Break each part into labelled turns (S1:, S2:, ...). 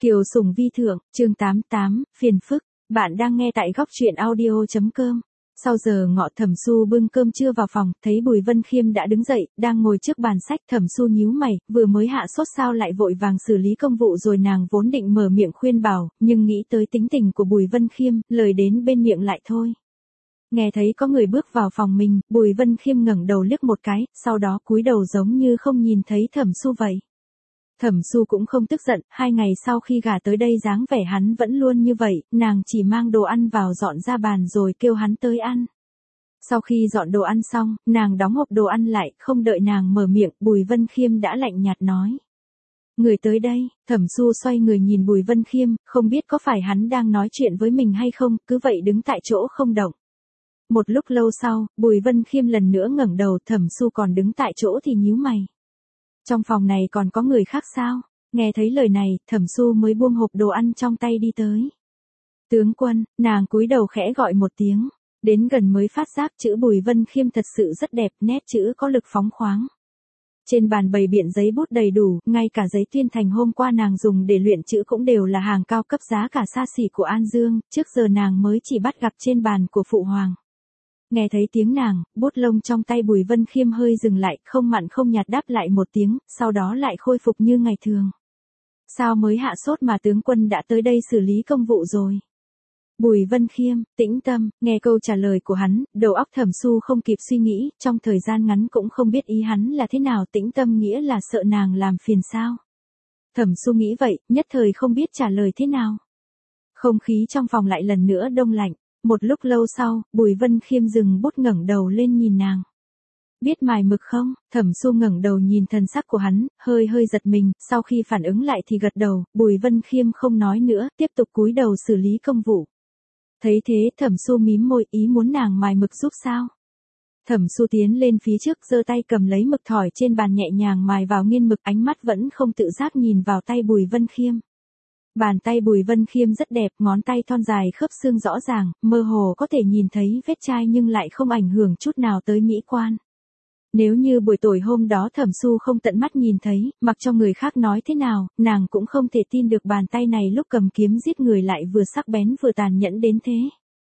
S1: Kiều Sùng Vi Thượng, chương 88, phiền phức, bạn đang nghe tại góc truyện audio.com. Sau giờ ngọ Thẩm Xu bưng cơm trưa vào phòng, thấy Bùi Vân Khiêm đã đứng dậy, đang ngồi trước bàn sách. Thẩm Xu nhíu mày, vừa mới hạ sốt sao lại vội vàng xử lý công vụ rồi. Nàng vốn định mở miệng khuyên bảo, nhưng nghĩ tới tính tình của Bùi Vân Khiêm, lời đến bên miệng lại thôi. Nghe thấy có người bước vào phòng mình, Bùi Vân Khiêm ngẩng đầu liếc một cái, sau đó cúi đầu giống như không nhìn thấy Thẩm Xu vậy. Thẩm Xu cũng không tức giận, 2 ngày sau khi gả tới đây dáng vẻ hắn vẫn luôn như vậy, nàng chỉ mang đồ ăn vào dọn ra bàn rồi kêu hắn tới ăn. Sau khi dọn đồ ăn xong, nàng đóng hộp đồ ăn lại, không đợi nàng mở miệng, Bùi Vân Khiêm đã lạnh nhạt nói. Người tới đây, Thẩm Xu xoay người nhìn Bùi Vân Khiêm, không biết có phải hắn đang nói chuyện với mình hay không, cứ vậy đứng tại chỗ không động. Một lúc lâu sau, Bùi Vân Khiêm lần nữa ngẩng đầu, Thẩm Xu còn đứng tại chỗ thì nhíu mày. Trong phòng này còn có người khác sao? Nghe thấy lời này, Thẩm Xu mới buông hộp đồ ăn trong tay đi tới. Tướng quân, nàng cúi đầu khẽ gọi một tiếng. Đến gần mới phát giác chữ Bùi Vân Khiêm thật sự rất đẹp, nét chữ có lực phóng khoáng. Trên bàn bày biện giấy bút đầy đủ, ngay cả giấy tuyên thành hôm qua nàng dùng để luyện chữ cũng đều là hàng cao cấp giá cả xa xỉ của An Dương, trước giờ nàng mới chỉ bắt gặp trên bàn của Phụ Hoàng. Nghe thấy tiếng nàng, bút lông trong tay Bùi Vân Khiêm hơi dừng lại, không mặn không nhạt đáp lại một tiếng, sau đó lại khôi phục như ngày thường. Sao mới hạ sốt mà tướng quân đã tới đây xử lý công vụ rồi? Bùi Vân Khiêm, tĩnh tâm, nghe câu trả lời của hắn, đầu óc Thẩm Xu không kịp suy nghĩ, trong thời gian ngắn cũng không biết ý hắn là thế nào. Tĩnh tâm nghĩa là sợ nàng làm phiền sao? Thẩm Xu nghĩ vậy, nhất thời không biết trả lời thế nào. Không khí trong phòng lại lần nữa đông lạnh. Một lúc lâu sau, Bùi Vân Khiêm dừng bút ngẩng đầu lên nhìn nàng. Biết mài mực không? Thẩm Xu ngẩng đầu nhìn thần sắc của hắn, hơi giật mình, sau khi phản ứng lại thì gật đầu. Bùi Vân Khiêm không nói nữa, tiếp tục cúi đầu xử lý công vụ. Thấy thế, Thẩm Xu mím môi, ý muốn nàng mài mực giúp sao? Thẩm Xu tiến lên phía trước, giơ tay cầm lấy mực thỏi trên bàn nhẹ nhàng mài vào nghiên mực, ánh mắt vẫn không tự giác nhìn vào tay Bùi Vân Khiêm. Bàn tay Bùi Vân Khiêm rất đẹp, ngón tay thon dài khớp xương rõ ràng, mơ hồ có thể nhìn thấy vết chai nhưng lại không ảnh hưởng chút nào tới mỹ quan. Nếu như buổi tối hôm đó Thẩm Xu không tận mắt nhìn thấy, mặc cho người khác nói thế nào, nàng cũng không thể tin được bàn tay này lúc cầm kiếm giết người lại vừa sắc bén vừa tàn nhẫn đến thế.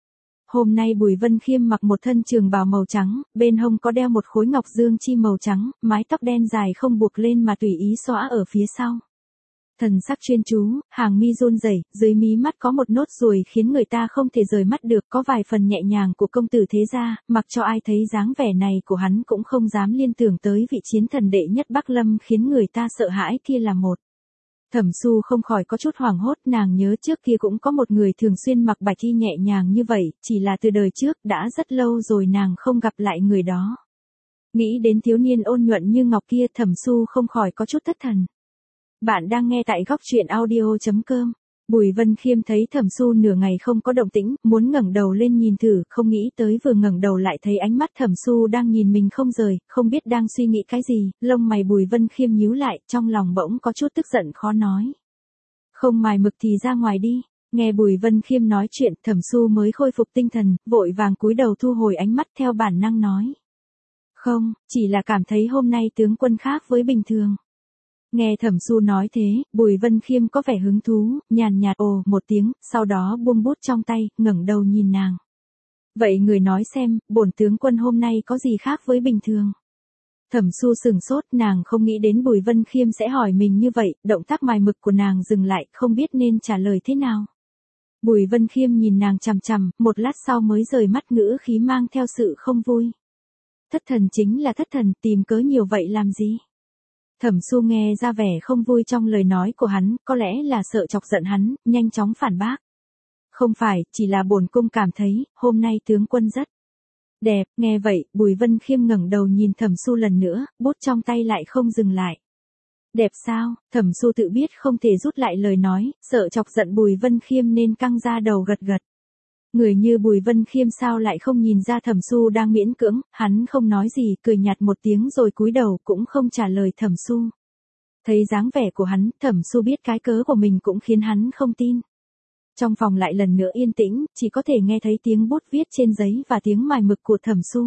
S1: Hôm nay Bùi Vân Khiêm mặc một thân trường bào màu trắng, bên hông có đeo một khối ngọc dương chi màu trắng, mái tóc đen dài không buộc lên mà tùy ý xõa ở phía sau. Thần sắc chuyên chú, hàng mi run rẩy, dưới mí mắt có một nốt ruồi khiến người ta không thể rời mắt được, có vài phần nhẹ nhàng của công tử thế gia, mặc cho ai thấy dáng vẻ này của hắn cũng không dám liên tưởng tới vị chiến thần đệ nhất Bắc Lâm khiến người ta sợ hãi kia là một. Thẩm Xu không khỏi có chút hoảng hốt, nàng nhớ trước kia cũng có một người thường xuyên mặc bạch y nhẹ nhàng như vậy, chỉ là từ đời trước, đã rất lâu rồi nàng không gặp lại người đó. Nghĩ đến thiếu niên ôn nhuận như ngọc kia, Thẩm Xu không khỏi có chút thất thần. Bạn đang nghe tại góc truyện audio.com. Bùi Vân Khiêm thấy Thẩm Xu nửa ngày không có động tĩnh, muốn ngẩng đầu lên nhìn thử, không nghĩ tới vừa ngẩng đầu lại thấy ánh mắt Thẩm Xu đang nhìn mình không rời, không biết đang suy nghĩ cái gì, lông mày Bùi Vân Khiêm nhíu lại, trong lòng bỗng có chút tức giận khó nói. Không mài mực thì ra ngoài đi. Nghe Bùi Vân Khiêm nói chuyện, Thẩm Xu mới khôi phục tinh thần, vội vàng cúi đầu thu hồi ánh mắt theo bản năng nói. Không, chỉ là cảm thấy hôm nay tướng quân khác với bình thường. Nghe Thẩm Xu nói thế, Bùi Vân Khiêm có vẻ hứng thú, nhàn nhạt ồ một tiếng, sau đó buông bút trong tay, ngẩng đầu nhìn nàng. Vậy người nói xem, bổn tướng quân hôm nay có gì khác với bình thường? Thẩm Xu sừng sốt, nàng không nghĩ đến Bùi Vân Khiêm sẽ hỏi mình như vậy, động tác mài mực của nàng dừng lại, không biết nên trả lời thế nào. Bùi Vân Khiêm nhìn nàng chằm chằm, một lát sau mới rời mắt, ngữ khí mang theo sự không vui. Thất thần chính là thất thần, tìm cớ nhiều vậy làm gì? Thẩm Xu nghe ra vẻ không vui trong lời nói của hắn, có lẽ là sợ chọc giận hắn, nhanh chóng phản bác. Không phải, chỉ là bổn cung cảm thấy, hôm nay tướng quân rất đẹp. Nghe vậy, Bùi Vân Khiêm ngẩng đầu nhìn Thẩm Xu lần nữa, bút trong tay lại không dừng lại. Đẹp sao? Thẩm Xu tự biết không thể rút lại lời nói, sợ chọc giận Bùi Vân Khiêm nên căng ra đầu gật gật. Người như Bùi Vân Khiêm sao lại không nhìn ra Thẩm Xu đang miễn cưỡng, hắn không nói gì, cười nhạt một tiếng rồi cúi đầu cũng không trả lời Thẩm Xu. Thấy dáng vẻ của hắn, Thẩm Xu biết cái cớ của mình cũng khiến hắn không tin. Trong phòng lại lần nữa yên tĩnh, chỉ có thể nghe thấy tiếng bút viết trên giấy và tiếng mài mực của Thẩm Xu.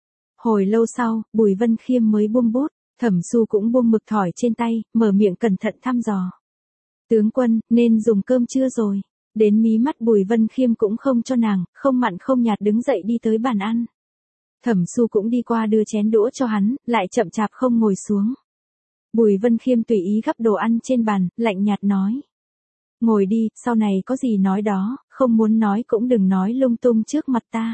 S1: Hồi lâu sau, Bùi Vân Khiêm mới buông bút, Thẩm Xu cũng buông mực thỏi trên tay, mở miệng cẩn thận thăm dò. Tướng quân, nên dùng cơm chưa rồi? Đến mí mắt Bùi Vân Khiêm cũng không cho nàng, không mặn không nhạt đứng dậy đi tới bàn ăn. Thẩm Xu cũng đi qua đưa chén đũa cho hắn, lại chậm chạp không ngồi xuống. Bùi Vân Khiêm tùy ý gắp đồ ăn trên bàn, lạnh nhạt nói. Ngồi đi, sau này có gì nói đó, không muốn nói cũng đừng nói lung tung trước mặt ta.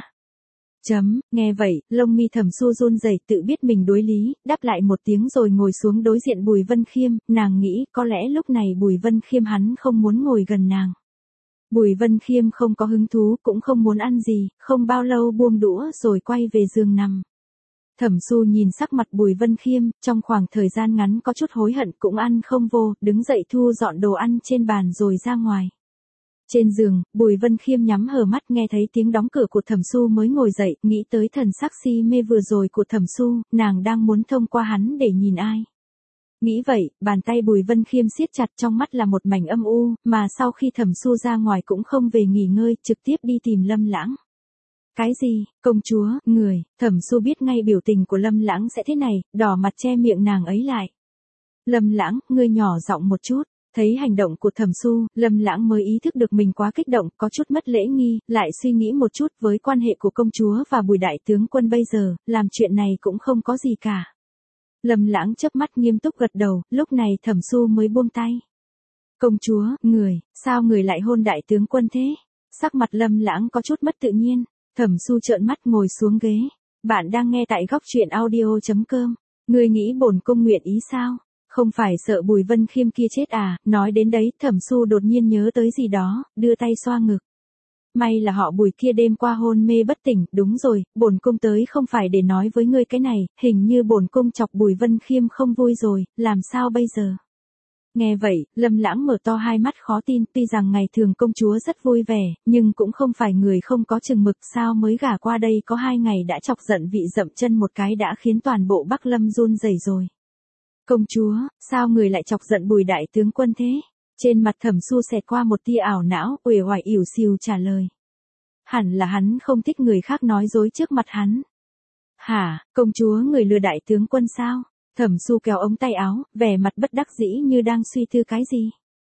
S1: Nghe vậy, lông mi Thẩm Xu run rẩy, tự biết mình đối lý, đáp lại một tiếng rồi ngồi xuống đối diện Bùi Vân Khiêm, nàng nghĩ có lẽ lúc này Bùi Vân Khiêm hắn không muốn ngồi gần nàng. Bùi Vân Khiêm không có hứng thú, cũng không muốn ăn gì, không bao lâu buông đũa rồi quay về giường nằm. Thẩm Xu nhìn sắc mặt Bùi Vân Khiêm, trong khoảng thời gian ngắn có chút hối hận cũng ăn không vô, đứng dậy thu dọn đồ ăn trên bàn rồi ra ngoài. Trên giường, Bùi Vân Khiêm nhắm hờ mắt nghe thấy tiếng đóng cửa của Thẩm Xu mới ngồi dậy, nghĩ tới thần sắc si mê vừa rồi của Thẩm Xu, nàng đang muốn thông qua hắn để nhìn ai. Nghĩ vậy, bàn tay Bùi Vân Khiêm siết chặt, trong mắt là một mảnh âm u, mà sau khi Thẩm Xu ra ngoài cũng không về nghỉ ngơi, trực tiếp đi tìm Lâm Lãng. Cái gì, công chúa, người, Thẩm Xu biết ngay biểu tình của Lâm Lãng sẽ thế này, đỏ mặt che miệng nàng ấy lại. Lâm Lãng, ngươi nhỏ giọng một chút. Thấy hành động của Thẩm Xu, Lâm Lãng mới ý thức được mình quá kích động, có chút mất lễ nghi, lại suy nghĩ một chút với quan hệ của công chúa và Bùi đại tướng quân bây giờ, làm chuyện này cũng không có gì cả. Lâm Lãng chớp mắt nghiêm túc gật đầu, lúc này Thẩm Xu mới buông tay. Công chúa, người, sao người lại hôn đại tướng quân thế? Sắc mặt Lâm Lãng có chút mất tự nhiên, Thẩm Xu trợn mắt ngồi xuống ghế. Bạn đang nghe tại góc truyện audio.com. Ngươi nghĩ bổn cung nguyện ý sao? Không phải sợ Bùi Vân Khiêm kia chết à? Nói đến đấy, Thẩm Xu đột nhiên nhớ tới gì đó, đưa tay xoa ngực. May là họ Bùi kia đêm qua hôn mê bất tỉnh, đúng rồi, bổn cung tới không phải để nói với ngươi cái này, hình như bổn cung chọc Bùi Vân Khiêm không vui rồi, làm sao bây giờ? Nghe vậy, Lâm Lãng mở to hai mắt khó tin, tuy rằng ngày thường công chúa rất vui vẻ, nhưng cũng không phải người không có chừng mực, sao mới gả qua đây có 2 ngày đã chọc giận vị dậm chân một cái đã khiến toàn bộ Bắc Lâm run rẩy rồi. Công chúa, sao người lại chọc giận Bùi đại tướng quân thế? Trên mặt Thẩm Xu xẹt qua một tia ảo não, uể oải ỉu xìu trả lời. Hẳn là hắn không thích người khác nói dối trước mặt hắn. Hả, công chúa người lừa đại tướng quân sao? Thẩm Xu kéo ống tay áo, vẻ mặt bất đắc dĩ như đang suy tư cái gì.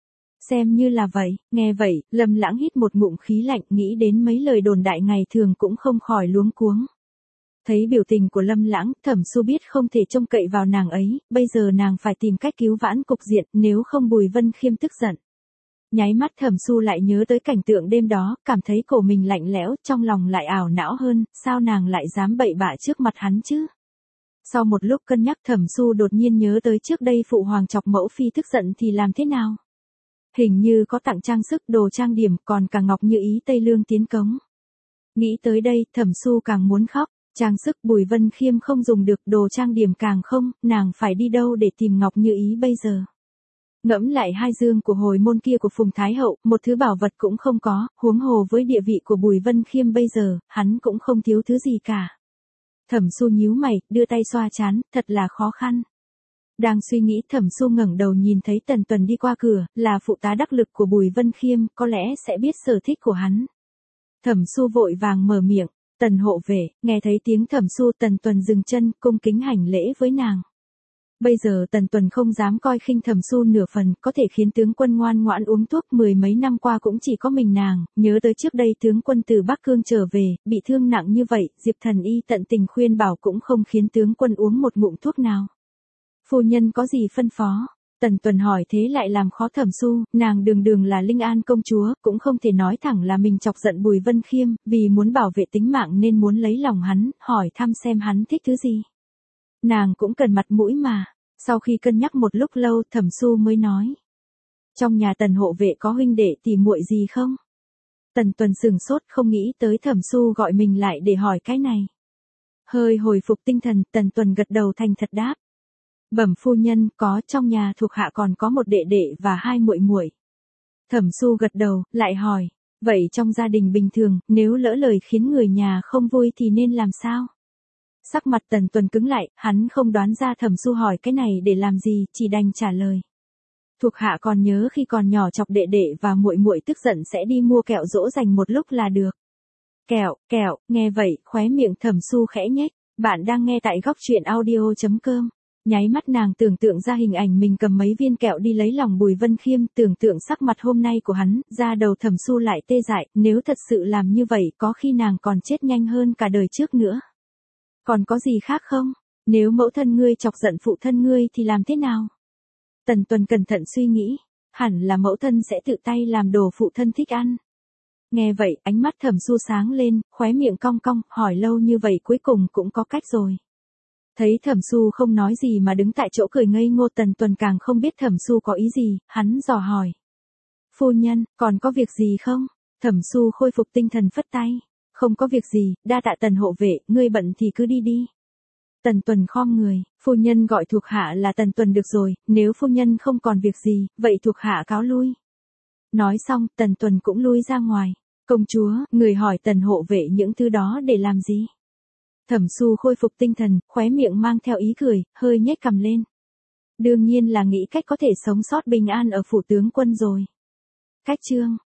S1: Xem như là vậy, nghe vậy, Lâm Lãng hít một ngụm khí lạnh, nghĩ đến mấy lời đồn đại ngày thường cũng không khỏi luống cuống. Thấy biểu tình của Lâm Lãng, Thẩm Xu biết không thể trông cậy vào nàng ấy, bây giờ nàng phải tìm cách cứu vãn cục diện, nếu không Bùi Vân Khiêm tức giận. Nháy mắt Thẩm Xu lại nhớ tới cảnh tượng đêm đó, cảm thấy cổ mình lạnh lẽo, trong lòng lại ảo não hơn, sao nàng lại dám bậy bạ trước mặt hắn chứ? Sau một lúc cân nhắc, Thẩm Xu đột nhiên nhớ tới trước đây phụ hoàng chọc mẫu phi tức giận thì làm thế nào? Hình như có tặng trang sức, đồ trang điểm, còn cả ngọc như ý Tây Lương tiến cống. Nghĩ tới đây, Thẩm Xu càng muốn khóc. Trang sức Bùi Vân Khiêm không dùng được, đồ trang điểm càng không, nàng phải đi đâu để tìm ngọc như ý bây giờ? Ngẫm lại hai dương của hồi môn kia của Phùng Thái Hậu, một thứ bảo vật cũng không có, huống hồ với địa vị của Bùi Vân Khiêm bây giờ, hắn cũng không thiếu thứ gì cả. Thẩm Xu nhíu mày, đưa tay xoa trán, thật là khó khăn. Đang suy nghĩ, Thẩm Xu ngẩng đầu nhìn thấy Tần Tuần đi qua cửa, là phụ tá đắc lực của Bùi Vân Khiêm, có lẽ sẽ biết sở thích của hắn. Thẩm Xu vội vàng mở miệng. Tần hộ vệ, nghe thấy tiếng Thẩm Xu, Tần Tuần dừng chân, cung kính hành lễ với nàng. Bây giờ Tần Tuần không dám coi khinh Thẩm Xu nửa phần, có thể khiến tướng quân ngoan ngoãn uống thuốc, 10 mấy năm qua cũng chỉ có mình nàng, nhớ tới trước đây tướng quân từ Bắc Cương trở về, bị thương nặng như vậy, Diệp Thần Y tận tình khuyên bảo cũng không khiến tướng quân uống một ngụm thuốc nào. Phu nhân có gì phân phó? Tần Tuần hỏi thế lại làm khó Thẩm Xu, nàng đường là Linh An công chúa, cũng không thể nói thẳng là mình chọc giận Bùi Vân Khiêm, vì muốn bảo vệ tính mạng nên muốn lấy lòng hắn, hỏi thăm xem hắn thích thứ gì. Nàng cũng cần mặt mũi mà. Sau khi cân nhắc một lúc lâu, Thẩm Xu mới nói. Trong nhà Tần hộ vệ có huynh đệ tỷ muội gì không? Tần Tuần sửng sốt, không nghĩ tới Thẩm Xu gọi mình lại để hỏi cái này. Hơi hồi phục tinh thần, Tần Tuần gật đầu thành thật đáp. Bẩm phu nhân, có, trong nhà thuộc hạ còn có một đệ đệ và 2 muội muội. Thẩm Xu gật đầu, lại hỏi, vậy trong gia đình bình thường, nếu lỡ lời khiến người nhà không vui thì nên làm sao? Sắc mặt Tần Tuần cứng lại, hắn không đoán ra Thẩm Xu hỏi cái này để làm gì, chỉ đành trả lời. Thuộc hạ còn nhớ khi còn nhỏ chọc đệ đệ và muội muội tức giận sẽ đi mua kẹo dỗ dành một lúc là được. Kẹo, nghe vậy, khóe miệng Thẩm Xu khẽ nhếch. Bạn đang nghe tại góc truyện audio.com. Nháy mắt nàng tưởng tượng ra hình ảnh mình cầm mấy viên kẹo đi lấy lòng Bùi Vân Khiêm, tưởng tượng sắc mặt hôm nay của hắn, da đầu Thẩm Su lại tê dại, nếu thật sự làm như vậy có khi nàng còn chết nhanh hơn cả đời trước nữa. Còn có gì khác không? Nếu mẫu thân ngươi chọc giận phụ thân ngươi thì làm thế nào? Tần Tuần cẩn thận suy nghĩ, hẳn là mẫu thân sẽ tự tay làm đồ phụ thân thích ăn. Nghe vậy, ánh mắt Thẩm Su sáng lên, khóe miệng cong cong, hỏi lâu như vậy cuối cùng cũng có cách rồi. Thấy Thẩm Su không nói gì mà đứng tại chỗ cười ngây ngô, Tần Tuần càng không biết Thẩm Su có ý gì, hắn dò hỏi. Phu nhân, còn có việc gì không? Thẩm Su khôi phục tinh thần phất tay. Không có việc gì, đa tạ Tần hộ vệ, ngươi bận thì cứ đi đi. Tần Tuần khom người, phu nhân gọi thuộc hạ là Tần Tuần được rồi, nếu phu nhân không còn việc gì, vậy thuộc hạ cáo lui. Nói xong, Tần Tuần cũng lui ra ngoài. Công chúa, người hỏi Tần hộ vệ những thứ đó để làm gì? Thẩm Su khôi phục tinh thần, khóe miệng mang theo ý cười, hơi nhếch cằm lên. Đương nhiên là nghĩ cách có thể sống sót bình an ở phủ tướng quân rồi. Cách chương